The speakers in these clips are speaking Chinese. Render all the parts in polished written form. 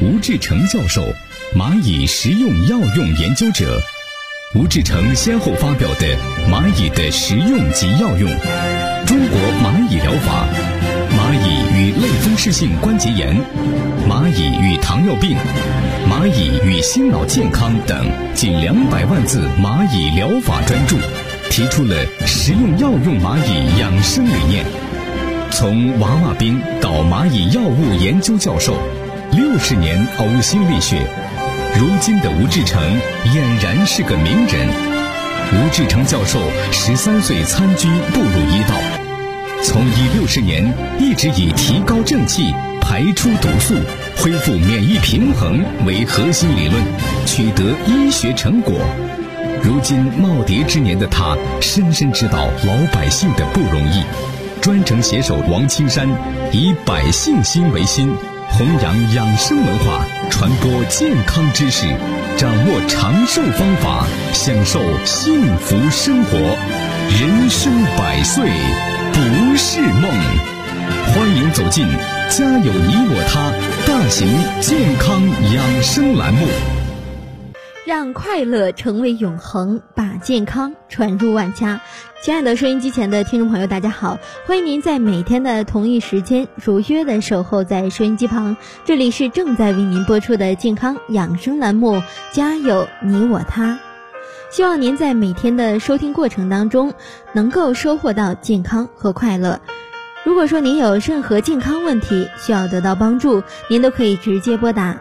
吴志成教授，蚂蚁食用药用研究者。吴志成先后发表的《蚂蚁的食用及药用》、《中国蚂蚁疗法》、《蚂蚁与类风湿性关节炎》、《蚂蚁与糖尿病》、《蚂蚁与心脑健康》等近200万字蚂蚁疗法专著，提出了食用药用蚂蚁养生理念。从娃娃兵到蚂蚁药物研究教授，60年呕心沥血，如今的吴志成俨然是个名人。吴志成教授13岁参军步入医道，从医60年一直以提高正气、排出毒素、恢复免疫平衡为核心理论，取得医学成果。如今耄耋之年的他，深深知道老百姓的不容易，专程携手王青山，以百姓心为心，弘扬养生文化，传播健康知识，掌握长寿方法，享受幸福生活。人生100岁不是梦。欢迎走进家有你我他大型健康养生栏目， 让快乐成为永恒，把健康传入万家。亲爱的收音机前的听众朋友，大家好，欢迎您在每天的同一时间如约的守候在收音机旁，这里是正在为您播出的健康养生栏目，家有你我他。希望您在每天的收听过程当中能够收获到健康和快乐。如果说您有任何健康问题需要得到帮助，您都可以直接拨打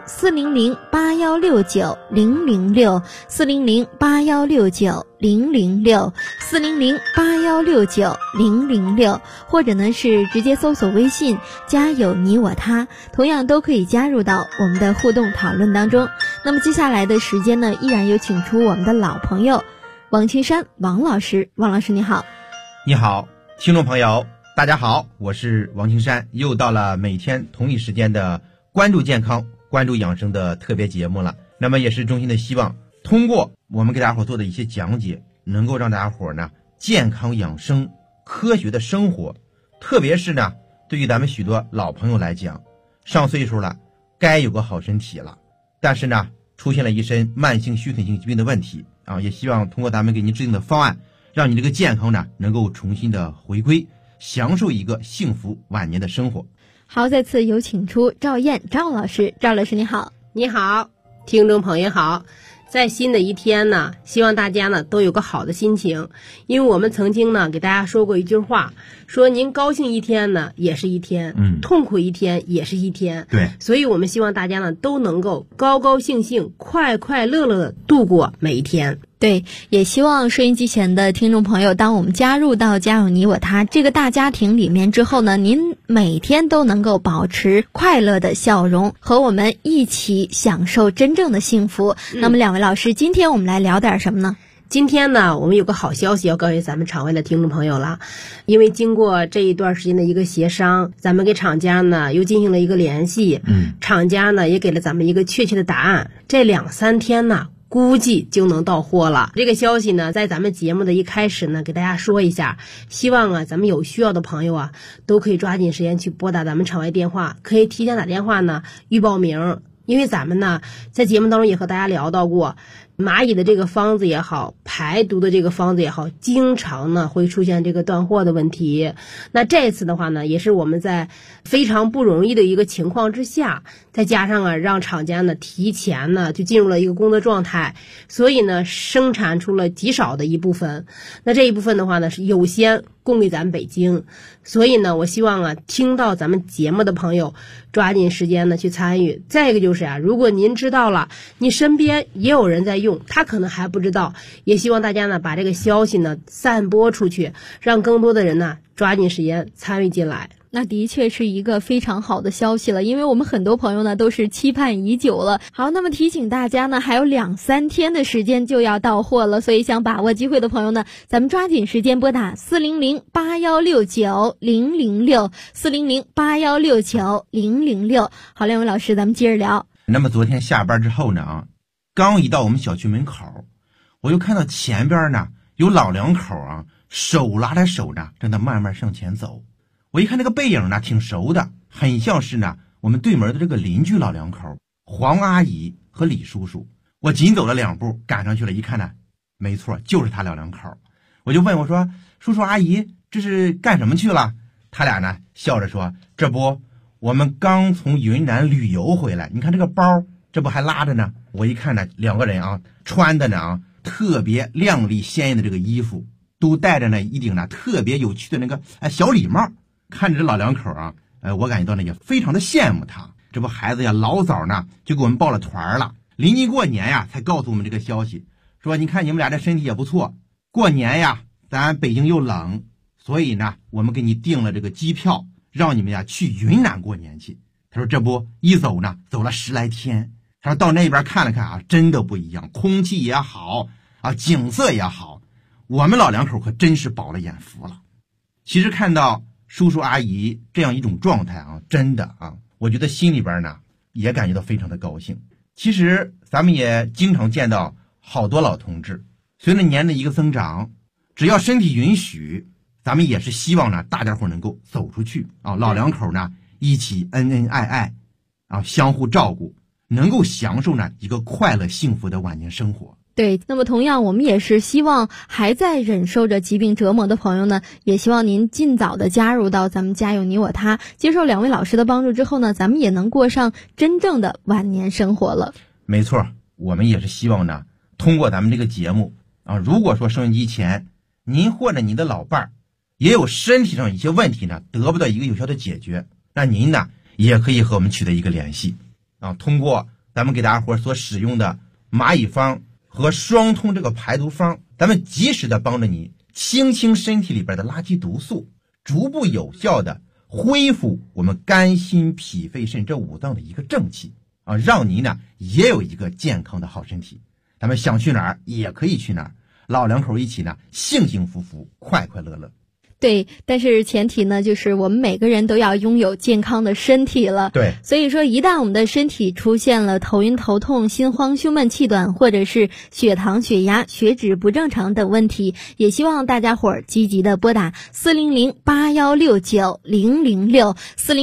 400-8169-006 400-8169-006 400-8169-006，或者呢是直接搜索微信家有你我他，同样都可以加入到我们的互动讨论当中。那么接下来的时间呢，依然有请出我们的老朋友王青山王老师。王老师你好。 你好，听众朋友大家好，我是王青山，又到了每天同一时间的关注健康、关注养生的特别节目了。那么也是衷心的希望，通过我们给大家伙做的一些讲解，能够让大家伙呢健康养生、科学的生活。特别是呢，对于咱们许多老朋友来讲，上岁数了，该有个好身体了，但是呢，出现了一身慢性虚损性疾病的问题啊，也希望通过咱们给您制定的方案，让你这个健康呢能够重新的回归，享受一个幸福晚年的生活。 好，再次有请出赵燕赵老师。赵老师你好。 你好，听众朋友好。在新的一天呢，希望大家呢都有个好的心情，因为我们曾经呢给大家说过一句话，说您高兴一天呢也是一天，痛苦一天也是一天， 对， 所以我们希望大家呢都能够高高兴兴、快快乐乐的度过每一天。 对，也希望收音机前的听众朋友，当我们加入到家有你我他这个大家庭里面之后呢，您每天都能够保持快乐的笑容，和我们一起享受真正的幸福。那么两位老师，今天我们来聊点什么呢？ 今天呢，我们有个好消息要告诉咱们场外的听众朋友了，因为经过这一段时间的一个协商，咱们给厂家呢又进行了一个联系，厂家呢也给了咱们一个确切的答案，这2-3天呢估计就能到货了。这个消息呢，在咱们节目的一开始呢，给大家说一下，希望啊，咱们有需要的朋友啊，都可以抓紧时间去拨打咱们场外电话，可以提前打电话呢预报名。因为咱们呢，在节目当中也和大家聊到过，蚂蚁的这个方子也好，排毒的这个方子也好，经常呢会出现这个断货的问题。那这次的话呢，也是我们在非常不容易的一个情况之下，再加上啊，让厂家呢提前呢就进入了一个工作状态，所以呢生产出了极少的一部分。那这一部分的话呢，是优先供给咱北京。所以呢，我希望啊，听到咱们节目的朋友抓紧时间呢去参与。再一个就是啊，如果您知道了，你身边也有人在用，他可能还不知道，也希望大家呢把这个消息呢散播出去，让更多的人呢抓紧时间参与进来。 那的确是一个非常好的消息了，因为我们很多朋友呢都是期盼已久了。好，那么提醒大家呢，还有2-3天的时间就要到货了，所以想把握机会的朋友呢，咱们抓紧时间拨打400-8169-006 400-8169-006。好，两位老师，咱们接着聊。 那么昨天下班之后呢刚一到我们小区门口，我又看到前边呢有老两口啊，手拉着手呢正在慢慢向前走。我一看这个背影呢挺熟的，很像是呢我们对门的这个邻居老两口。 黄阿姨和李叔叔。我紧走了2步赶上去了，一看呢，没错，就是他老两口。我就问我说，叔叔阿姨这是干什么去了？他俩呢笑着说，这不我们刚从云南旅游回来，你看这个包这不还拉着呢。我一看呢，2个人啊穿的呢特别亮丽鲜艳的这个衣服，都戴着呢一顶呢特别有趣的那个小礼帽。看着这老两口啊，我感觉到呢也非常的羡慕他。这不孩子呀老早呢就给我们报了团了，临近过年呀才告诉我们这个消息，说你看你们俩这身体也不错，过年呀咱北京又冷，所以呢我们给你订了这个机票，让你们呀去云南过年去。他说这不一走呢走了10来天，他说到那边看了看啊，真的不一样，空气也好啊，景色也好，我们老两口可真是饱了眼福了。其实看到叔叔阿姨这样一种状态啊，真的啊，我觉得心里边呢也感觉到非常的高兴。其实咱们也经常见到好多老同志，随着年的一个增长，只要身体允许，咱们也是希望呢大家伙能够走出去啊，老两口呢一起恩恩爱爱啊，相互照顾，能够享受呢一个快乐幸福的晚年生活。 对，那么同样我们也是希望还在忍受着疾病折磨的朋友呢，也希望您尽早的加入到咱们家有你我他，接受2位老师的帮助之后呢，咱们也能过上真正的晚年生活了。 没错，我们也是希望呢通过咱们这个节目啊，如果说收音机前您或者您的老伴儿也有身体上一些问题呢得不到一个有效的解决，那您呢也可以和我们取得一个联系啊，通过咱们给大家伙所使用的蚂蚁方和双通这个排毒方，咱们及时的帮着你清清身体里边的垃圾毒素，逐步有效的恢复我们肝心脾肺肾这5脏的一个正气啊，让您呢也有一个健康的好身体。咱们想去哪儿也可以去哪儿，老两口一起呢幸幸福福快快乐乐。 对，但是前提呢，就是我们每个人都要拥有健康的身体了。 对， 所以说一旦我们的身体出现了头晕头痛、心慌胸闷气短，或者是血糖血压血脂不正常等问题，也希望大家伙儿积极的拨打400-8169-006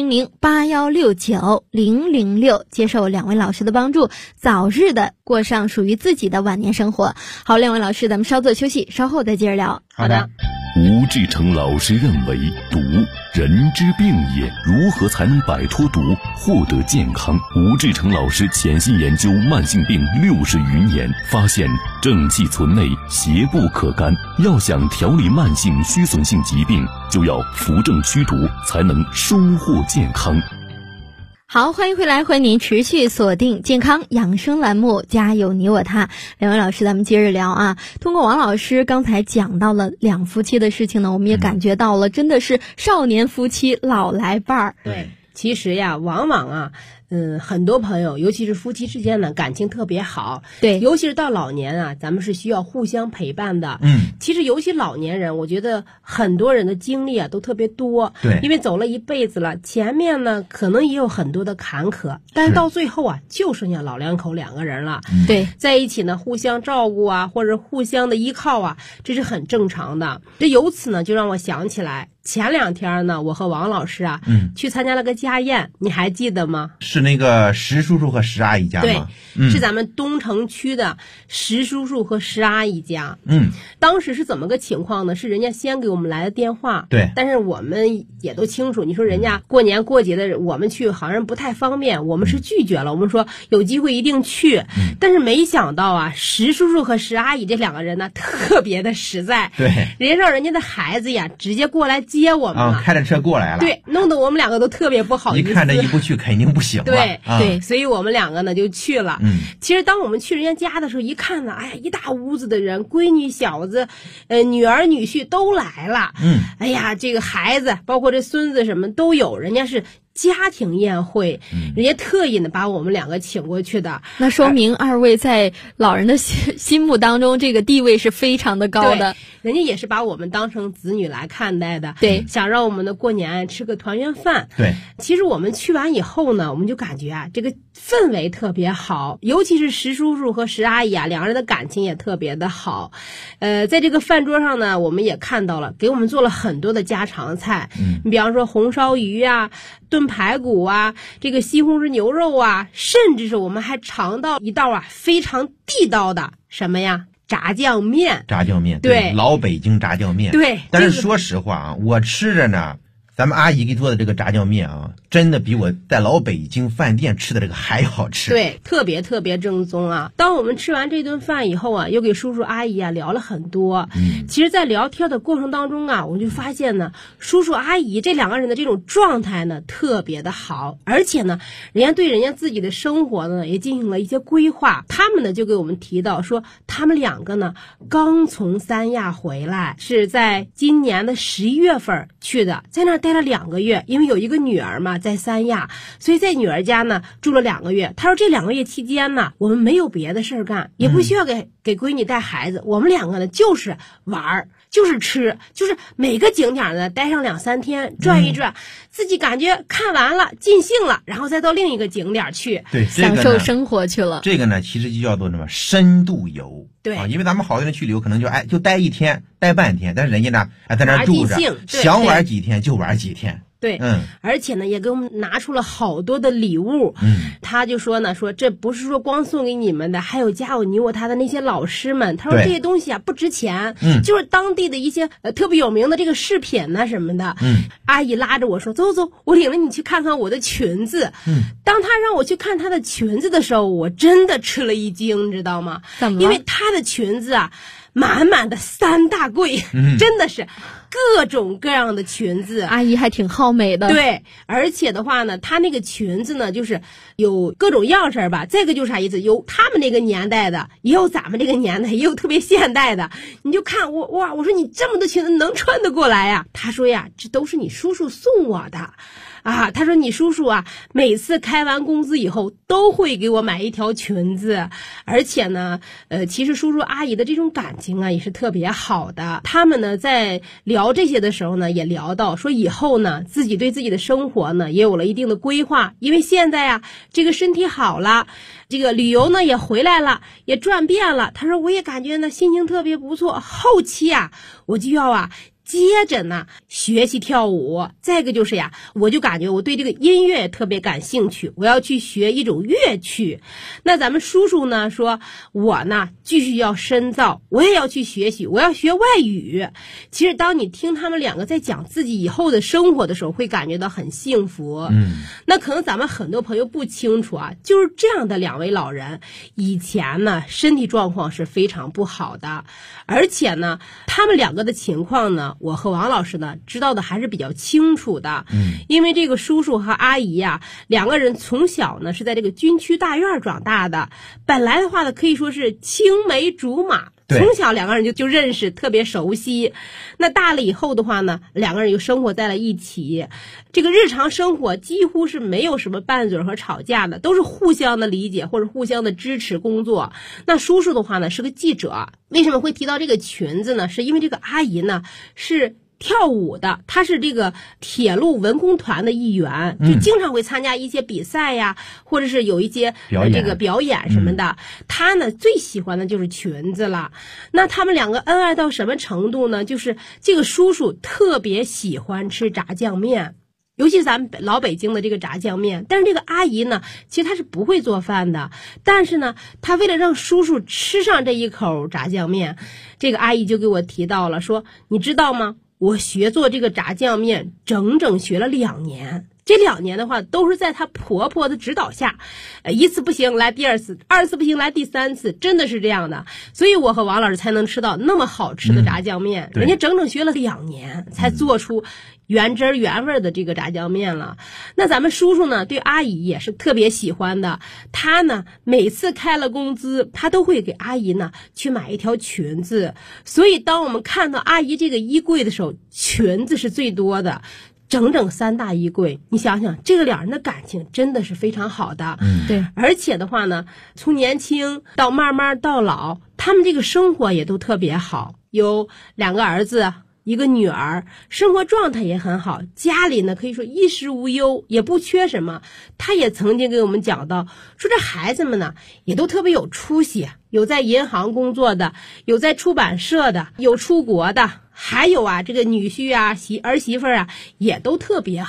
400-8169-006，接受2位老师的帮助，早日的过上属于自己的晚年生活。好，2位老师咱们稍作休息，稍后再接着聊。 好的。 吴志成老师认为，毒人之病也，如何才能摆脱毒，获得健康？吴志成老师潜心研究慢性病60余年，发现正气存内，邪不可干。要想调理慢性虚损性疾病，就要扶正驱毒，才能收获健康。 好，欢迎回来，欢迎您持续锁定健康养生栏目，家有你我他。2位老师咱们接着聊啊，通过王老师刚才讲到了2夫妻的事情呢，我们也感觉到了真的是少年夫妻老来伴儿。 对，其实呀往往啊很多朋友尤其是夫妻之间呢感情特别好， 对， 尤其是到老年啊，咱们是需要互相陪伴的。其实尤其老年人，我觉得很多人的经历啊都特别多， 对， 因为走了一辈子了，前面呢可能也有很多的坎坷，但是到最后啊就剩下老两口2个人了。 对， 在一起呢互相照顾啊，或者互相的依靠啊，这是很正常的。这由此呢就让我想起来，前2天呢我和王老师啊去参加了个家宴，你还记得吗？ 是那个石叔叔和石阿姨家吗？ 对，是咱们东城区的石叔叔和石阿姨家。当时是怎么个情况呢？是人家先给我们来的电话， 对， 但是我们也都清楚，你说人家过年过节的，我们去好像不太方便，我们是拒绝了。我们说有机会一定去，但是没想到啊，石叔叔和石阿姨这2个人呢特别的实在， 对， 人家让人家的孩子呀直接过来接我们了， 开着车过来了， 对，弄得我们2个都特别不好意思， 一看这一不去肯定不行了。 对，对，所以我们2个呢就去了。其实当我们去人家家的时候，一看呢，哎呀，一大屋子的人，闺女小子，女儿女婿都来了。哎呀，这个孩子，包括这孙子什么都有，人家是家庭宴会，人家特意的把我们2个请过去的。 那说明2位在老人的心目当中，这个地位是非常的高的。 人家也是把我们当成子女来看待的， 对， 想让我们的过年吃个团圆饭。 对， 其实我们去完以后呢，我们就感觉啊，这个氛围特别好，尤其是石叔叔和石阿姨啊，2人的感情也特别的好。在这个饭桌上呢，我们也看到了，给我们做了很多的家常菜。你比方说红烧鱼啊、炖胗排骨啊，这个西红柿牛肉啊，甚至是我们还尝到一道啊非常地道的什么呀？炸酱面。 炸酱面， 对， 老北京炸酱面。 对， 但是说实话啊，我吃着呢，咱们阿姨给做的这个炸酱面啊，真的比我在老北京饭店吃的这个还好吃。 对，特别特别正宗啊！当我们吃完这顿饭以后啊，又给叔叔阿姨啊聊了很多。其实，在聊天的过程当中啊，我就发现呢，叔叔阿姨这两个人的这种状态呢，特别的好，而且呢，人家对人家自己的生活呢，也进行了一些规划。他们呢，就给我们提到说，他们两个呢，刚从三亚回来，是在今年的11月份去的，在那儿待了2个月，因为有一个女儿嘛，在三亚，所以在女儿家呢住了2个月。他说这2个月期间呢，我们没有别的事儿干，也不需要给闺女带孩子，我们2个呢就是玩，就是吃，就是每个景点呢待上2-3天，转一转，自己感觉看完了尽兴了，然后再到另一个景点去， 对， 享受生活去了。 这个呢，其实就叫做什么深度游。 对啊，因为咱们好多人去旅游，可能就待1天、待半天，但是人家呢还在那儿住着，想玩几天就玩几天。 对，而且呢，也给我们拿出了好多的礼物。他就说呢，说这不是说光送给你们的，还有家有你我他的那些老师们。他说这些东西啊不值钱，就是当地的一些特别有名的这个饰品呐什么的。阿姨拉着我说，走走，我领着你去看看我的裙子。当他让我去看她的裙子的时候，我真的吃了一惊，知道吗？ 怎么了？ 因为她的裙子啊，满满的3大柜，真的是各种各样的裙子。 阿姨还挺好美的。 对，而且的话呢，她那个裙子呢，就是有各种样式吧。这个就是啥意思？有他们那个年代的，也有咱们这个年代，也有特别现代的。你就看我说你这么多裙子能穿得过来呀？他说呀，这都是你叔叔送我的。啊，他说你叔叔啊，每次开完工资以后都会给我买一条裙子，而且呢，其实叔叔阿姨的这种感情啊也是特别好的。他们呢在聊这些的时候呢，也聊到说以后呢，自己对自己的生活呢也有了一定的规划，因为现在啊，这个身体好了，这个旅游呢也回来了，也转遍了。他说我也感觉呢心情特别不错，后期啊我就要接着呢学习跳舞，再个就是呀，我就感觉我对这个音乐特别感兴趣，我要去学一种乐曲。那咱们叔叔呢说，我呢继续要深造，我也要去学习，我要学外语。其实当你听他们2个在讲自己以后的生活的时候，会感觉到很幸福。那可能咱们很多朋友不清楚啊，就是这样的2位老人以前呢身体状况是非常不好的，而且呢他们2个的情况呢，我和王老师呢知道的还是比较清楚的。因为这个叔叔和阿姨呀，2个人从小呢是在这个军区大院长大的，本来的话呢可以说是青梅竹马，从小2个人就认识，特别熟悉。那大了以后的话呢，2个人又生活在了一起，这个日常生活几乎是没有什么拌嘴和吵架的，都是互相的理解或者互相的支持工作。那叔叔的话呢是个记者，为什么会提到这个裙子呢？是因为这个阿姨呢是跳舞的，他是这个铁路文工团的一员，就经常会参加一些比赛呀，或者是有一些这个表演什么的。他呢最喜欢的就是裙子了。那他们2个恩爱到什么程度呢？就是这个叔叔特别喜欢吃炸酱面，尤其是咱们老北京的这个炸酱面。但是这个阿姨呢，其实她是不会做饭的，但是呢，她为了让叔叔吃上这一口炸酱面，这个阿姨就给我提到了，说你知道吗？我学做这个炸酱面整整学了2年，这2年的话都是在她婆婆的指导下，一次不行来第2次，2次不行来第3次，真的是这样的。所以我和王老师才能吃到那么好吃的炸酱面，人家整整学了2年才做出原汁原味的这个炸酱面了。那咱们叔叔呢对阿姨也是特别喜欢的，他呢每次开了工资，他都会给阿姨呢去买一条裙子。所以当我们看到阿姨这个衣柜的时候，裙子是最多的，整整3大衣柜。你想想，这个2人的感情真的是非常好的。 对， 而且的话呢，从年轻到慢慢到老，他们这个生活也都特别好，有2个儿子1个女儿，生活状态也很好，家里呢可以说衣食无忧，也不缺什么。他也曾经给我们讲到，说这孩子们呢也都特别有出息，有在银行工作的，有在出版社的，有出国的，还有这个女婿啊儿媳妇啊也都特别好。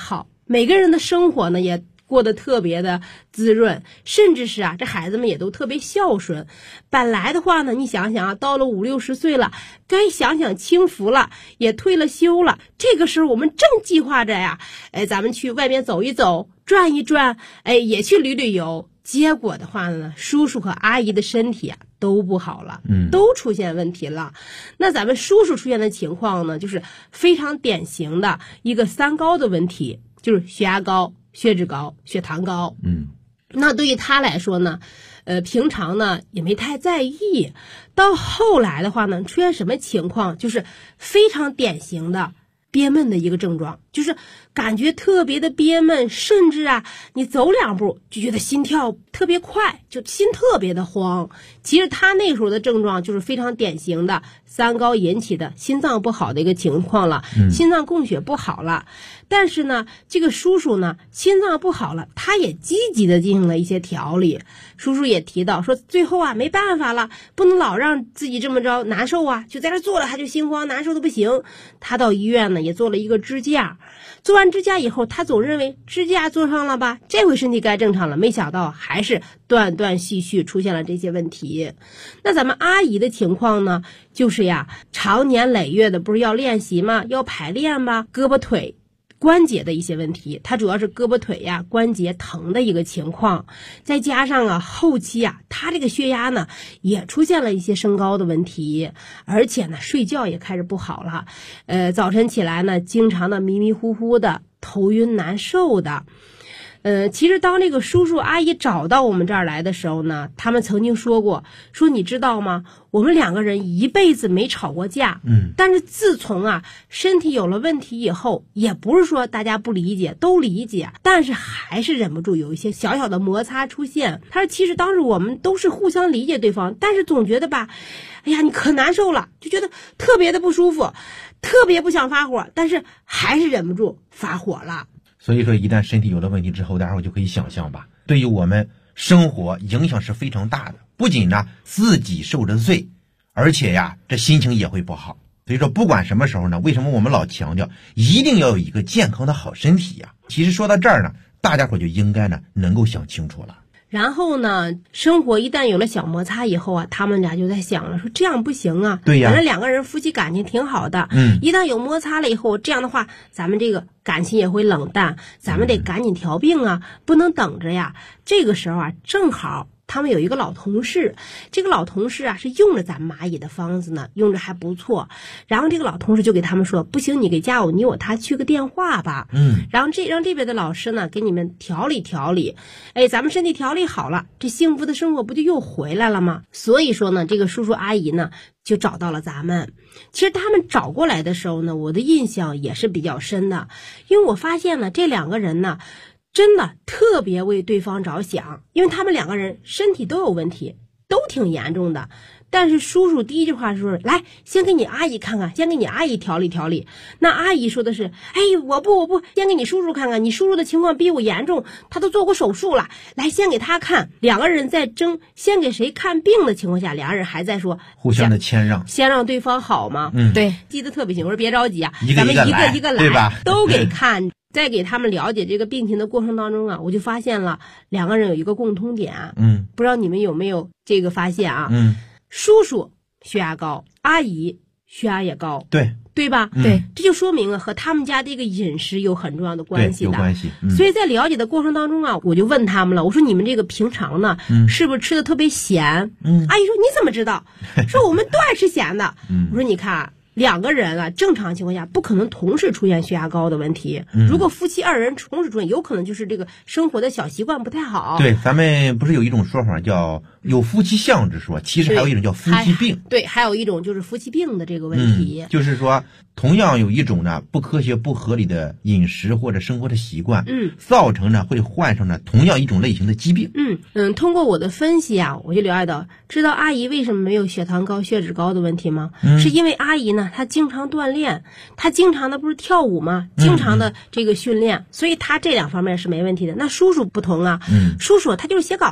每个人的生活呢也过得特别的滋润，甚至是这孩子们也都特别孝顺。本来的话呢，你想想到了5、60岁了，该享清福了，也退了休了。这个时候我们正计划着咱们去外面走一走，转一转，也去旅游。结果的话呢，叔叔和阿姨的身体都不好了，都出现问题了。那咱们叔叔出现的情况呢，就是非常典型的一个3高的问题，就是血压高、血脂高、血糖高。那对于他来说呢，平常呢也没太在意，到后来的话呢，出现什么情况，就是非常典型的憋闷的一个症状，就是感觉特别的憋闷，甚至你走2步就觉得心跳特别快，就心特别的慌。其实他那时候的症状就是非常典型的3高引起的心脏不好的一个情况了，心脏供血不好了。但是呢，这个叔叔呢，心脏不好了，他也积极的进行了一些调理。叔叔也提到说，最后没办法了，不能老让自己这么着难受就在这坐了他就心慌难受的不行。他到医院呢也做了一个支架，做完支架以后，他总认为支架做上了吧，这回身体该正常了，没想到还是断断续续出现了这些问题。那咱们阿姨的情况呢，就是常年累月的不是要练习吗？要排练吗？胳膊腿关节的一些问题，它主要是胳膊腿关节疼的一个情况，再加上后期它这个血压呢也出现了一些升高的问题，而且呢睡觉也开始不好了，早晨起来呢经常的迷迷糊糊的，头晕难受的。其实当这个叔叔阿姨找到我们这儿来的时候呢，他们曾经说过，说你知道吗，我们2个人一辈子没吵过架，但是自从身体有了问题以后，也不是说大家不理解，都理解，但是还是忍不住有一些小小的摩擦出现。他说其实当时我们都是互相理解对方，但是总觉得你可难受了，就觉得特别的不舒服，特别不想发火，但是还是忍不住发火了。 所以说一旦身体有了问题之后，大家伙就可以想象吧，对于我们生活影响是非常大的，不仅呢自己受着罪，而且这心情也会不好。所以说不管什么时候呢，为什么我们老强调一定要有一个健康的好身体其实说到这儿呢，大家伙就应该呢能够想清楚了。 然后呢，生活一旦有了小摩擦以后他们俩就在想了，说这样不行对呀， 反正2个人夫妻感情挺好的，一旦有摩擦了以后，这样的话咱们这个感情也会冷淡，咱们得赶紧调病不能等着这个时候正好他们有一个老同事，这个老同事是用着咱们蚂蚁的方子呢，用着还不错。然后这个老同事就给他们说，不行，你给家你我他去个电话吧。然后让这边的老师呢给你们调理调理，咱们身体调理好了，这幸福的生活不就又回来了吗？所以说呢，这个叔叔阿姨呢就找到了咱们。其实他们找过来的时候呢，我的印象也是比较深的，因为我发现呢，这2个人呢真的特别为对方着想，因为他们2个人身体都有问题，都挺严重的。但是叔叔第一句话说，来，先给你阿姨看看，先给你阿姨调理调理。那阿姨说的是，我不，先给你叔叔看看，你叔叔的情况比我严重，他都做过手术了，来，先给他看。2个人在争先给谁看病的情况下，2个人还在说互相的谦让， 先让对方好嘛。 对， 记得特别清，我说别着急咱们一个来，对吧？都给看。在给他们了解这个病情的过程当中我就发现了2个人有一个共通点，不知道你们有没有这个发现叔叔血压高，阿姨血压也高，对吧？ 对， 这就说明和他们家这个饮食有很重要的关系的， 有关系。 所以在了解的过程当中我就问他们了，我说你们这个平常呢是不是吃的特别咸？阿姨说你怎么知道？说我们都爱吃咸的。我说你看2个人正常情况下不可能同时出现血压高的问题。如果夫妻2人同时出现，有可能就是这个生活的小习惯不太好。 对，咱们不是有一种说法叫有夫妻相之说，其实还有一种叫夫妻病。 对，还有一种就是夫妻病的这个问题。 就是说同样有一种呢不科学不合理的饮食或者生活的习惯，造成呢会患上呢同样一种类型的疾病。 通过我的分析我就了解到，知道阿姨为什么没有血糖高血脂高的问题吗？是因为阿姨呢她经常锻炼，她经常的不是跳舞吗？经常的这个训练，所以她这2方面是没问题的。那叔叔不同叔叔他就是写稿子，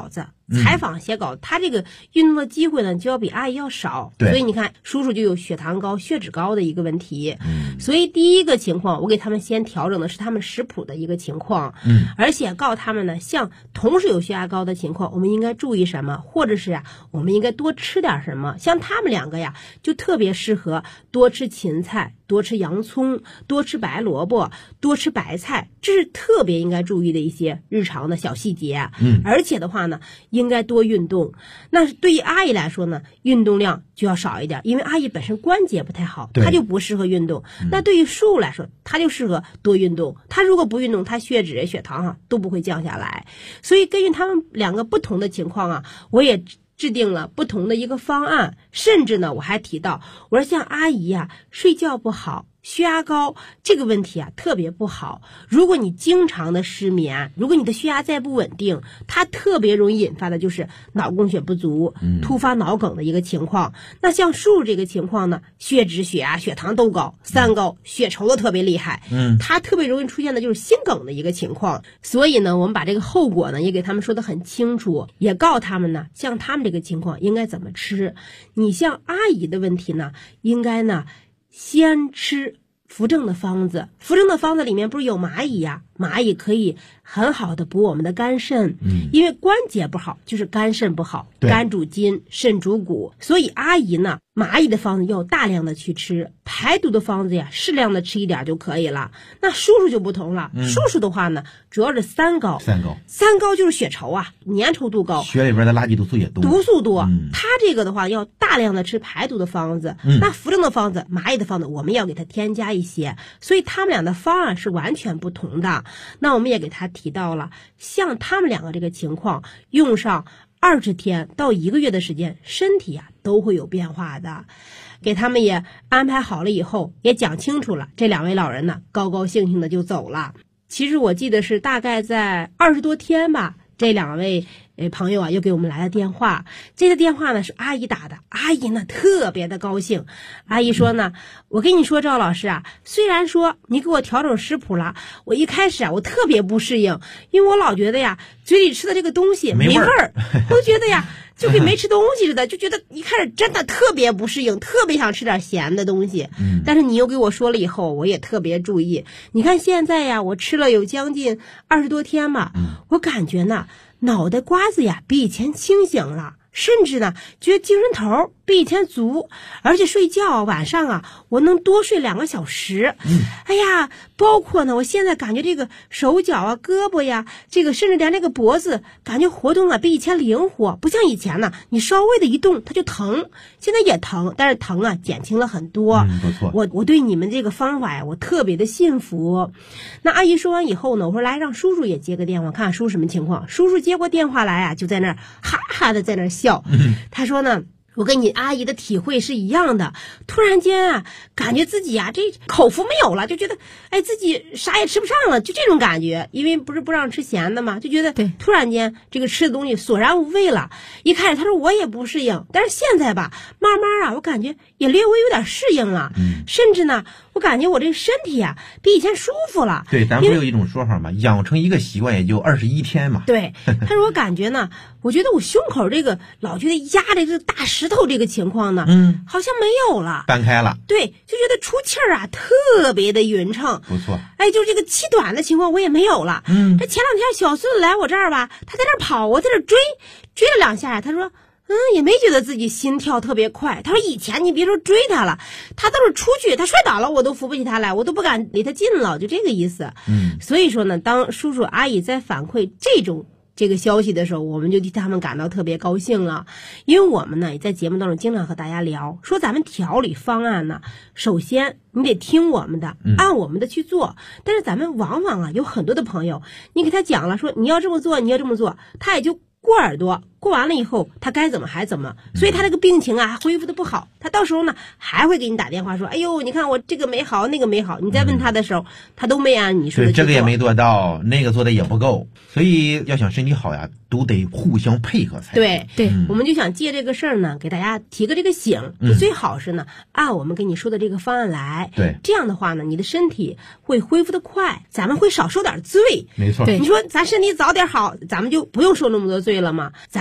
采访写稿，他这个运动的机会呢就要比阿姨要少，所以你看叔叔就有血糖高、血脂高的一个问题。所以第一个情况，我给他们先调整的是他们食谱的一个情况，而且告诉他们呢，像同时有血压高的情况，我们应该注意什么，或者是我们应该多吃点什么。像他们两个呀，就特别适合多吃芹菜，多吃洋葱，多吃白萝卜，多吃白菜，这是特别应该注意的一些日常的小细节。而且的话呢，应该多运动。那对于阿姨来说呢，运动量就要少一点，因为阿姨本身关节不太好，她就不适合运动。那对于叔叔来说，他就适合多运动。他如果不运动，他血脂、血糖都不会降下来。所以根据他们两个不同的情况我也制定了不同的一个方案，甚至呢，我还提到，我说像阿姨睡觉不好，血压高这个问题特别不好。如果你经常的失眠，如果你的血压再不稳定，它特别容易引发的就是脑供血不足，突发脑梗的一个情况。那像叔叔这个情况呢，血脂、血压、血糖都高，三高，血稠的特别厉害，它特别容易出现的就是心梗的一个情况。所以呢，我们把这个后果呢也给他们说得很清楚，也告诉他们呢，像他们这个情况应该怎么吃。你像阿姨的问题呢，应该呢先吃扶正的方子，扶正的方子里面不是有蚂蚁蚂蚁可以很好的补我们的肝肾，因为关节不好就是肝肾不好，肝主筋，肾主骨，所以阿姨呢，蚂蚁的方子要大量的去吃，排毒的方子适量的吃一点就可以了。那叔叔就不同了，叔叔的话呢，主要是三高就是血稠粘稠度高， 血里边的垃圾毒素也多， 毒素多。他这个的话要大量的吃排毒的方子，那扶正的方子、蚂蚁的方子，我们要给它添加一些，所以他们俩的方案是完全不同的。那我们也给他提到了，像他们两个这个情况，用上20天到1个月的时间，身体都会有变化的。给他们也安排好了以后，也讲清楚了，这2位老人呢，高高兴兴的就走了。其实我记得是大概在20多天吧，这2位朋友又给我们来了电话。这个电话呢是阿姨打的，阿姨呢特别的高兴。阿姨说呢，我跟你说赵老师虽然说你给我调整食谱了，我一开始我特别不适应，因为我老觉得嘴里吃的这个东西没味儿，我觉得就跟没吃东西似的，就觉得一开始真的特别不适应，特别想吃点咸的东西。但是你又给我说了以后，我也特别注意。你看现在我吃了有将近20多天吧，我感觉呢脑袋瓜子比以前清醒了，甚至呢觉得精神头比以前足，而且睡觉晚上我能多睡2个小时。哎呀，包括呢我现在感觉这个手脚胳膊这个甚至连这个脖子感觉活动比以前灵活，不像以前呢你稍微的一动它就疼，现在也疼，但是疼减轻了很多。 不错， 我对你们这个方法我特别的信服。那阿姨说完以后呢，我说来让叔叔也接个电话，看看叔叔什么情况。叔叔接过电话来就在那儿哈哈的在那儿笑。他说呢，我跟你阿姨的体会是一样的，突然间感觉自己这口福没有了，就觉得自己啥也吃不上了，就这种感觉。因为不是不让吃咸的嘛，就觉得突然间这个吃的东西索然无味了。一开始他说我也不适应，但是现在吧，慢慢我感觉也略微有点适应了，甚至呢我感觉我这个身体比以前舒服了。 对，咱不是有一种说法嘛，养成一个习惯也就21天嘛。 对，他说我感觉呢，我觉得我胸口这个老觉得压着这个大石头这个情况呢，好像没有了， 搬开了。 对，就觉得出气儿特别的匀称。 不错。 就是这个气短的情况我也没有了。这前2天小孙子来我这儿吧，他在那跑，我在这追了2下他说也没觉得自己心跳特别快。他说以前你别说追他了，他倒是出去他摔倒了我都扶不起他来，我都不敢离他近了，就这个意思。所以说呢，当叔叔阿姨在反馈这个消息的时候，我们就替他们感到特别高兴了。因为我们呢也在节目当中经常和大家聊，说咱们调理方案呢，首先你得听我们的，按我们的去做。但是咱们往往有很多的朋友，你给他讲了说你要这么做，你要这么做，他也就过耳朵，过完了以后他该怎么还怎么，所以他这个病情还恢复的不好，他到时候呢还会给你打电话说，哎呦你看我这个没好那个没好，你再问他的时候他都没按你说的去做， 这个也没做到，那个做的也不够，所以要想身体好都得互相配合才对。我们就想借这个事儿呢给大家提个这个醒，就最好是呢按我们跟你说的这个方案来， 对， 这样的话呢你的身体会恢复的快，咱们会少受点罪。 没错， 你说咱身体早点好，咱们就不用受那么多罪了嘛。咱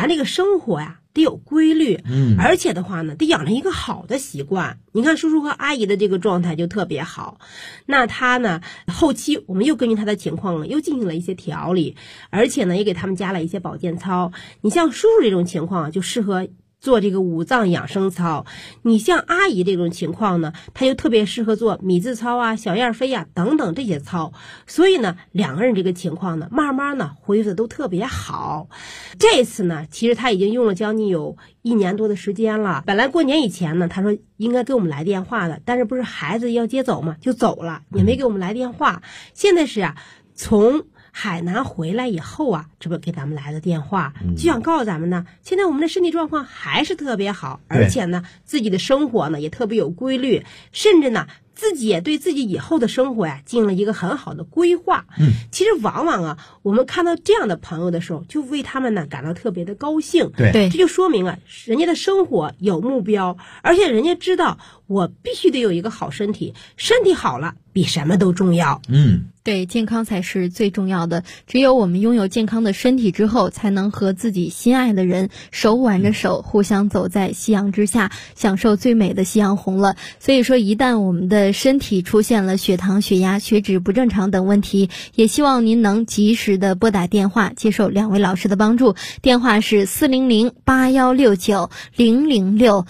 这个生活呀得有规律，而且的话呢，得养成一个好的习惯。你看叔叔和阿姨的这个状态就特别好，那他呢，后期我们又根据他的情况又进行了一些调理，而且呢，也给他们加了一些保健操。你像叔叔这种情况就适合做这个五脏养生操，你像阿姨这种情况呢，她就特别适合做米字操啊、小燕飞啊等等这些操。所以呢，两个人这个情况呢，慢慢呢恢复的都特别好。这次呢，其实他已经用了将近有1年多的时间了。本来过年以前呢，他说应该给我们来电话的，但是不是孩子要接走嘛，就走了，也没给我们来电话。现在是从海南回来以后这不给咱们来的电话，就想告诉咱们呢，现在我们的身体状况还是特别好，而且呢，自己的生活呢也特别有规律，甚至呢，自己也对自己以后的生活进行了一个很好的规划。其实往往我们看到这样的朋友的时候，就为他们呢感到特别的高兴。 对， 这就说明人家的生活有目标，而且人家知道我必须得有一个好身体，身体好了比什么都重要。 对，健康才是最重要的。只有我们拥有健康的身体之后，才能和自己心爱的人手挽着手，互相走在夕阳之下，享受最美的夕阳红了。所以说，一旦我们的身体出现了血糖、血压、血脂不正常等问题，也希望您能及时的拨打电话，接受2位老师的帮助。电话是400-8169-006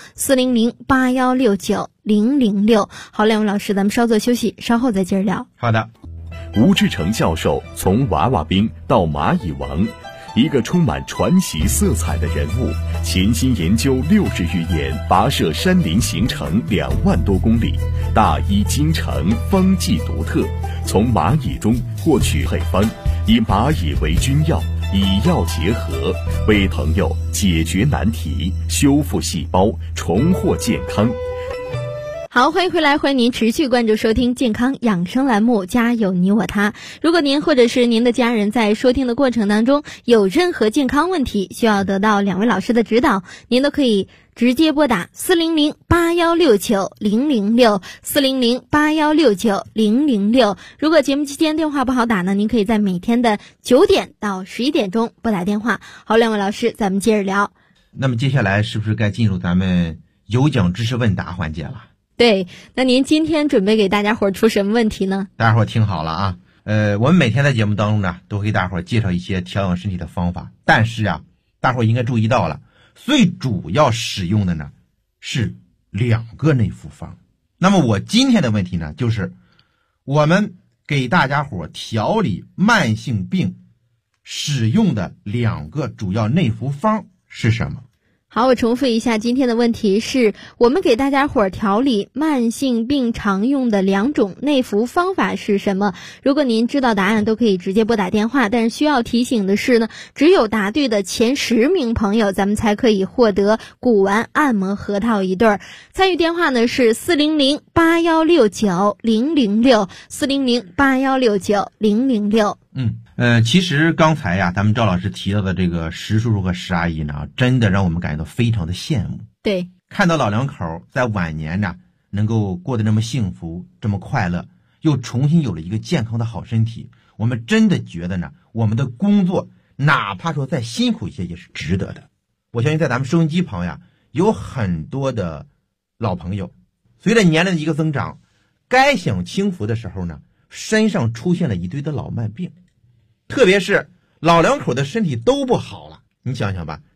400-8169-006。好，2位老师，咱们稍作休息，稍后再接着聊。 好的。 吴志成教授从娃娃兵到蚂蚁王，一个充满传奇色彩的人物，潜心研究60余年，跋涉山林行程2万多公里，大医精诚，方剂独特，从蚂蚁中获取配方，以蚂蚁为君药，以药结合，为朋友解决难题，修复细胞，重获健康。 好，欢迎回来，欢迎您持续关注收听健康养生栏目，家有你我他。如果您或者是您的家人在收听的过程当中有任何健康问题需要得到2位老师的指导，您都可以直接拨打400-8169-006 400-8169-006。如果节目期间电话不好打呢，您可以在每天的9点到11点钟拨打电话。好，2位老师，咱们接着聊。 那么接下来是不是该进入咱们有奖知识问答环节了？ 对，那您今天准备给大家伙出什么问题呢？ 大家伙听好了我们每天在节目当中呢，都会给大家伙介绍一些调养身体的方法，但是大伙应该注意到了，最主要使用的呢是2个内服方。那么我今天的问题呢，就是我们给大家伙调理慢性病使用的2个主要内服方是什么？ 好，我重复一下，今天的问题是我们给大家伙调理慢性病常用的2种内服方法是什么？如果您知道答案，都可以直接拨打电话，但是需要提醒的是呢，只有答对的前10名朋友，咱们才可以获得骨丸按摩核桃1对。参与电话呢是400-8169-006 400-8169-006。 其实刚才咱们赵老师提到的这个石叔叔和石阿姨呢，真的让我们感觉到非常的羡慕。 对， 看到老两口在晚年呢，能够过得那么幸福，这么快乐，又重新有了一个健康的好身体，我们真的觉得呢，我们的工作哪怕说再辛苦一些也是值得的。我相信在咱们收音机旁有很多的老朋友，随着年龄的一个增长，该享清福的时候呢，身上出现了一堆的老慢病。特别是老两口的身体都不好了，你想想吧，